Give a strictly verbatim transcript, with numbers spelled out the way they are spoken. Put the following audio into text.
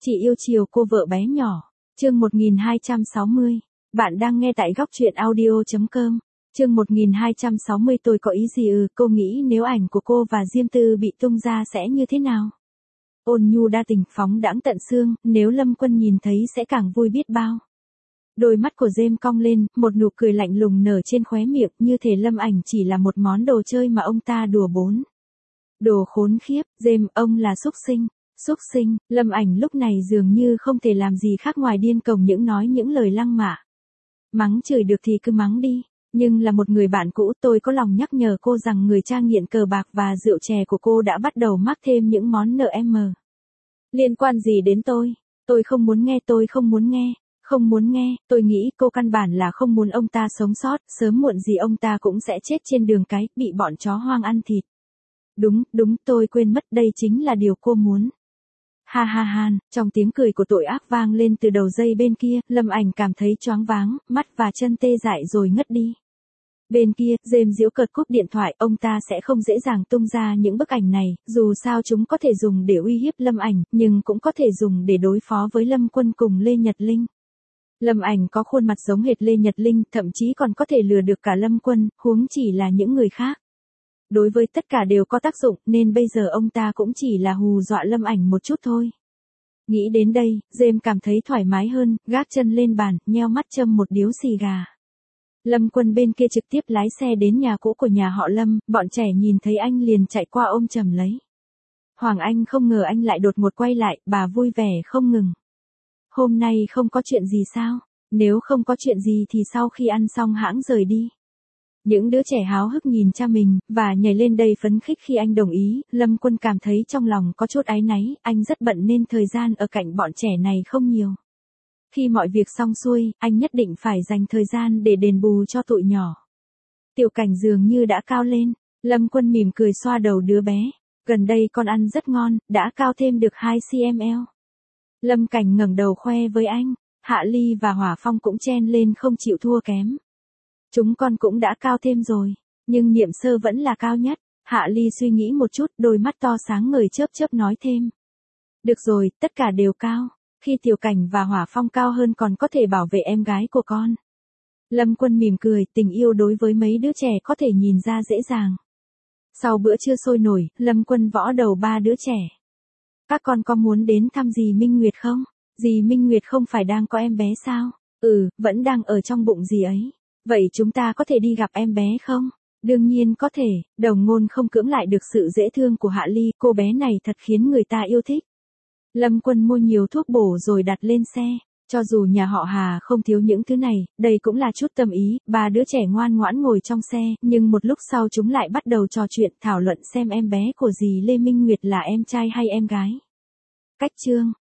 Chị yêu chiều cô vợ bé nhỏ. Chương một nghìn hai trăm sáu mươi. Bạn đang nghe tại góc truyện audio chấm com. Chương một nghìn hai trăm sáu mươi tôi có ý gì ư, cô nghĩ nếu ảnh của cô và Diêm Tư bị tung ra sẽ như thế nào? Ôn nhu đa tình phóng đãng tận xương, nếu Lâm Quân nhìn thấy sẽ càng vui biết bao. Đôi mắt của Dêm cong lên, một nụ cười lạnh lùng nở trên khóe miệng, như thể Lâm ảnh chỉ là một món đồ chơi mà ông ta đùa bỡn. Đồ khốn khiếp, Dêm, ông là súc sinh. Súc sinh, Lâm ảnh lúc này dường như không thể làm gì khác ngoài điên cuồng những nói những lời lăng mạ. Mắng chửi được thì cứ mắng đi, nhưng là một người bạn cũ, tôi có lòng nhắc nhở cô rằng người cha nghiện cờ bạc và rượu chè của cô đã bắt đầu mắc thêm những món nợ em. Liên quan gì đến tôi? Tôi không muốn nghe, tôi không muốn nghe, không muốn nghe, tôi nghĩ cô căn bản là không muốn ông ta sống sót, sớm muộn gì ông ta cũng sẽ chết trên đường cái, bị bọn chó hoang ăn thịt. Đúng, đúng, tôi quên mất, đây chính là điều cô muốn. Ha ha han, trong tiếng cười của tội ác vang lên từ đầu dây bên kia, Lâm ảnh cảm thấy choáng váng, mắt và chân tê dại rồi ngất đi. Bên kia, Dêm giễu cợt cúp điện thoại, ông ta sẽ không dễ dàng tung ra những bức ảnh này, dù sao chúng có thể dùng để uy hiếp Lâm ảnh, nhưng cũng có thể dùng để đối phó với Lâm Quân cùng Lê Nhật Linh. Lâm ảnh có khuôn mặt giống hệt Lê Nhật Linh, thậm chí còn có thể lừa được cả Lâm Quân, huống chỉ là những người khác. Đối với tất cả đều có tác dụng, nên bây giờ ông ta cũng chỉ là hù dọa Lâm ảnh một chút thôi. Nghĩ đến đây, Dêm cảm thấy thoải mái hơn, gác chân lên bàn, nheo mắt châm một điếu xì gà. Lâm Quân bên kia trực tiếp lái xe đến nhà cũ của nhà họ Lâm, bọn trẻ nhìn thấy anh liền chạy qua ôm chầm lấy. Hoàng Anh không ngờ anh lại đột ngột quay lại, bà vui vẻ không ngừng. Hôm nay không có chuyện gì sao? Nếu không có chuyện gì thì sau khi ăn xong hãng rời đi. Những đứa trẻ háo hức nhìn cha mình, và nhảy lên đầy phấn khích khi anh đồng ý, Lâm Quân cảm thấy trong lòng có chút áy náy, anh rất bận nên thời gian ở cạnh bọn trẻ này không nhiều. Khi mọi việc xong xuôi, anh nhất định phải dành thời gian để đền bù cho tụi nhỏ. Tiểu Cảnh dường như đã cao lên, Lâm Quân mỉm cười xoa đầu đứa bé. Gần đây con ăn rất ngon, đã cao thêm được hai xăng-ti-mét. Lâm Cảnh ngẩng đầu khoe với anh, Hạ Ly và Hỏa Phong cũng chen lên không chịu thua kém. Chúng con cũng đã cao thêm rồi, nhưng Niệm Sơ vẫn là cao nhất. Hạ Ly suy nghĩ một chút, đôi mắt to sáng ngời chớp chớp nói thêm. Được rồi, tất cả đều cao. Khi Tiểu Cảnh và Hỏa Phong cao hơn còn có thể bảo vệ em gái của con. Lâm Quân mỉm cười, tình yêu đối với mấy đứa trẻ có thể nhìn ra dễ dàng. Sau bữa trưa sôi nổi, Lâm Quân võ đầu ba đứa trẻ. Các con có muốn đến thăm dì Minh Nguyệt không? Dì Minh Nguyệt không phải đang có em bé sao? Ừ, vẫn đang ở trong bụng dì ấy. Vậy chúng ta có thể đi gặp em bé không? Đương nhiên có thể, Đồng Ngôn không cưỡng lại được sự dễ thương của Hạ Ly, cô bé này thật khiến người ta yêu thích. Lâm Quân mua nhiều thuốc bổ rồi đặt lên xe, cho dù nhà họ Hà không thiếu những thứ này, đây cũng là chút tâm ý, ba đứa trẻ ngoan ngoãn ngồi trong xe, nhưng một lúc sau chúng lại bắt đầu trò chuyện thảo luận xem em bé của dì Lê Minh Nguyệt là em trai hay em gái. Cách chương